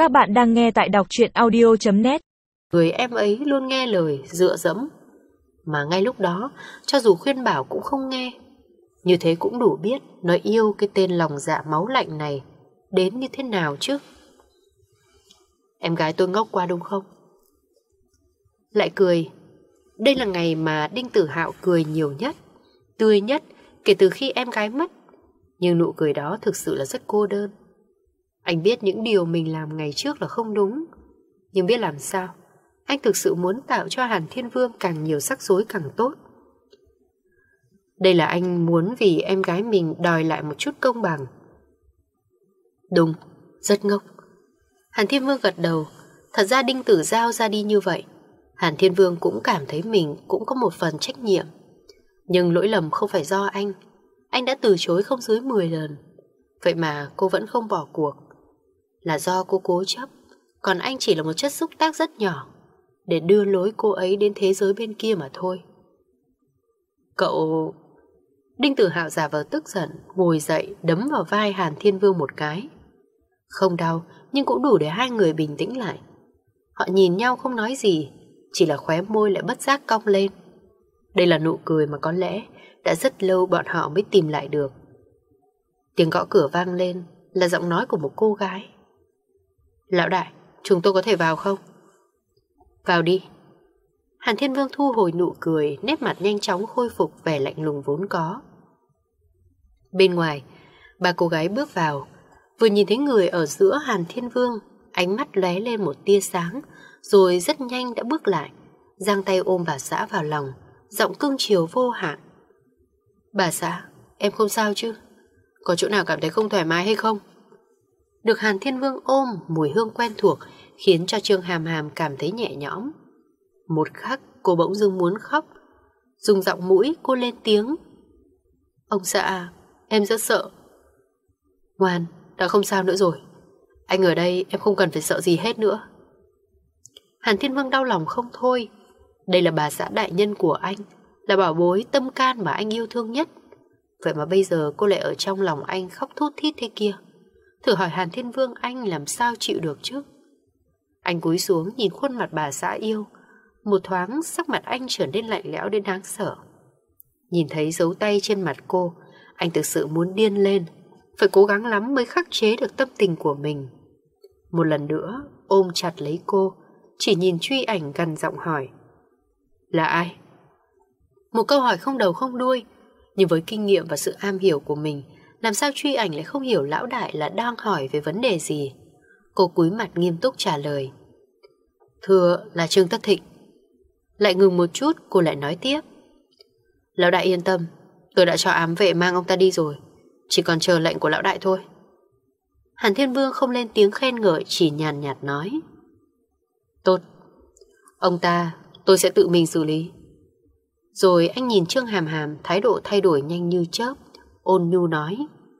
Các bạn đang nghe tại đọc truyện audio.net. Người em ấy luôn nghe lời dựa dẫm, mà ngay lúc đó cho dù khuyên bảo cũng không nghe. Như thế cũng đủ biết nó yêu cái tên lòng dạ máu lạnh này đến như thế nào chứ. Em gái tôi ngốc quá đúng không? Lại cười. Đây là ngày mà Đinh Tử Hạo cười nhiều nhất, tươi nhất kể từ khi em gái mất. Nhưng nụ cười đó thực sự là rất cô đơn. Anh biết những điều mình làm ngày trước là không đúng, nhưng biết làm sao, anh thực sự muốn tạo cho Hàn Thiên Vương càng nhiều rắc rối càng tốt. Đây là anh muốn vì em gái mình đòi lại một chút công bằng. Đúng, rất ngốc. Hàn Thiên Vương gật đầu. Thật ra Đinh Tử Giao ra đi như vậy, Hàn Thiên Vương cũng cảm thấy mình cũng có một phần trách nhiệm. Nhưng lỗi lầm không phải do anh đã từ chối không dưới 10 lần. Vậy mà cô vẫn không bỏ cuộc, là do cô cố chấp. Còn anh chỉ là một chất xúc tác rất nhỏ để đưa lối cô ấy đến thế giới bên kia mà thôi. Cậu... Đinh Tử Hạo giả vờ tức giận, ngồi dậy đấm vào vai Hàn Thiên Vương một cái. Không đau, nhưng cũng đủ để hai người bình tĩnh lại. Họ nhìn nhau không nói gì, chỉ là khóe môi lại bất giác cong lên. Đây là nụ cười mà có lẽ đã rất lâu bọn họ mới tìm lại được. Tiếng gõ cửa vang lên, là giọng nói của một cô gái. Lão đại, chúng tôi có thể vào không? Vào đi. Hàn Thiên Vương thu hồi nụ cười, nét mặt nhanh chóng khôi phục vẻ lạnh lùng vốn có. Bên ngoài, ba cô gái bước vào, vừa nhìn thấy người ở giữa Hàn Thiên Vương, ánh mắt lóe lên một tia sáng, rồi rất nhanh đã bước lại, giang tay ôm bà xã vào lòng, giọng cưng chiều vô hạn. Bà xã, em không sao chứ? Có chỗ nào cảm thấy không thoải mái hay không? Được Hàn Thiên Vương ôm, mùi hương quen thuộc khiến cho Trương Hàm Hàm cảm thấy nhẹ nhõm. Một khắc cô bỗng dưng muốn khóc, dùng giọng mũi cô lên tiếng. Ông xã, em rất sợ. Ngoan, đã không sao nữa rồi. Anh ở đây em không cần phải sợ gì hết nữa. Hàn Thiên Vương đau lòng không thôi. Đây là bà xã đại nhân của anh, là bảo bối tâm can mà anh yêu thương nhất. Vậy mà bây giờ cô lại ở trong lòng anh khóc thút thít thế kia. Thử hỏi Hàn Thiên Vương anh làm sao chịu được chứ? Anh cúi xuống nhìn khuôn mặt bà xã yêu. Một thoáng sắc mặt anh trở nên lạnh lẽo đến đáng sợ. Nhìn thấy dấu tay trên mặt cô, anh thực sự muốn điên lên. Phải cố gắng lắm mới khắc chế được tâm tình của mình. Một lần nữa ôm chặt lấy cô, chỉ nhìn Truy Ảnh gằn giọng hỏi. Là ai? Một câu hỏi không đầu không đuôi, nhưng với kinh nghiệm và sự am hiểu của mình, làm sao Truy Ảnh lại không hiểu lão đại là đang hỏi về vấn đề gì? Cô cúi mặt nghiêm túc trả lời. Thưa là Trương Tất Thịnh. Lại ngừng một chút, cô lại nói tiếp. Lão đại yên tâm, tôi đã cho ám vệ mang ông ta đi rồi, chỉ còn chờ lệnh của lão đại thôi. Hàn Thiên Vương không lên tiếng khen ngợi, chỉ nhàn nhạt nói. Tốt, ông ta tôi sẽ tự mình xử lý. Rồi anh nhìn Trương Hàm Hàm, thái độ thay đổi nhanh như chớp, ôn nhu nói.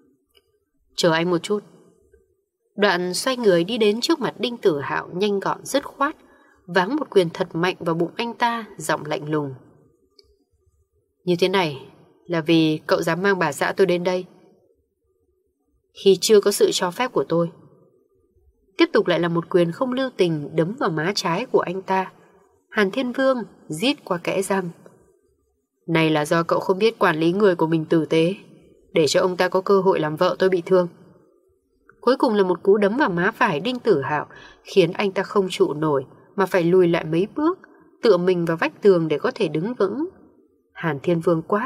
Chờ anh một chút. Đoạn xoay người đi đến trước mặt Đinh Tử Hạo, nhanh gọn dứt khoát, váng một quyền thật mạnh vào bụng anh ta, giọng lạnh lùng. Như thế này là vì cậu dám mang bà xã tôi đến đây khi chưa có sự cho phép của tôi. Tiếp tục lại là một quyền không lưu tình đấm vào má trái của anh ta. Hàn Thiên Vương rít qua kẽ răng. Này là do cậu không biết quản lý người của mình tử tế, để cho ông ta có cơ hội làm vợ tôi bị thương. Cuối cùng là một cú đấm vào má phải Đinh Tử Hạo, khiến anh ta không trụ nổi mà phải lùi lại mấy bước, tựa mình vào vách tường để có thể đứng vững. Hàn Thiên Vương quát.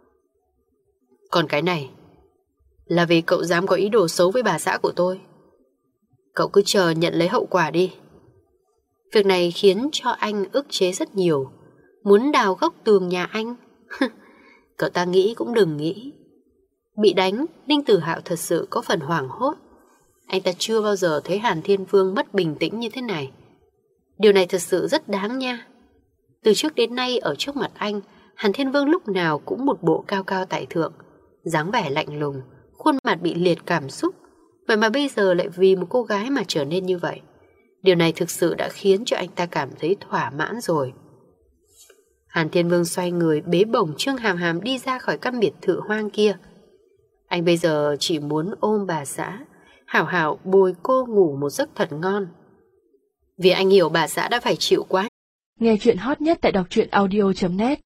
Còn cái này là vì cậu dám có ý đồ xấu với bà xã của tôi. Cậu cứ chờ nhận lấy hậu quả đi. Việc này khiến cho anh ức chế rất nhiều. Muốn đào góc tường nhà anh. Cậu ta nghĩ cũng đừng nghĩ. Bị đánh, Đinh Tử Hạo thật sự có phần hoảng hốt. Anh ta chưa bao giờ thấy Hàn Thiên Vương mất bình tĩnh như thế này. Điều này thật sự rất đáng nha. Từ trước đến nay ở trước mặt anh, Hàn Thiên Vương lúc nào cũng một bộ cao cao tại thượng, dáng vẻ lạnh lùng, khuôn mặt bị liệt cảm xúc. Vậy mà bây giờ lại vì một cô gái mà trở nên như vậy. Điều này thực sự đã khiến cho anh ta cảm thấy thỏa mãn rồi. Hàn Thiên Vương xoay người bế bổng Trương Hàm Hàm đi ra khỏi căn biệt thự hoang kia. Anh bây giờ chỉ muốn ôm bà xã, hảo hảo bồi cô ngủ một giấc thật ngon. Vì anh hiểu bà xã đã phải chịu quá. Nghe chuyện hot nhất tại đọc truyện audio.net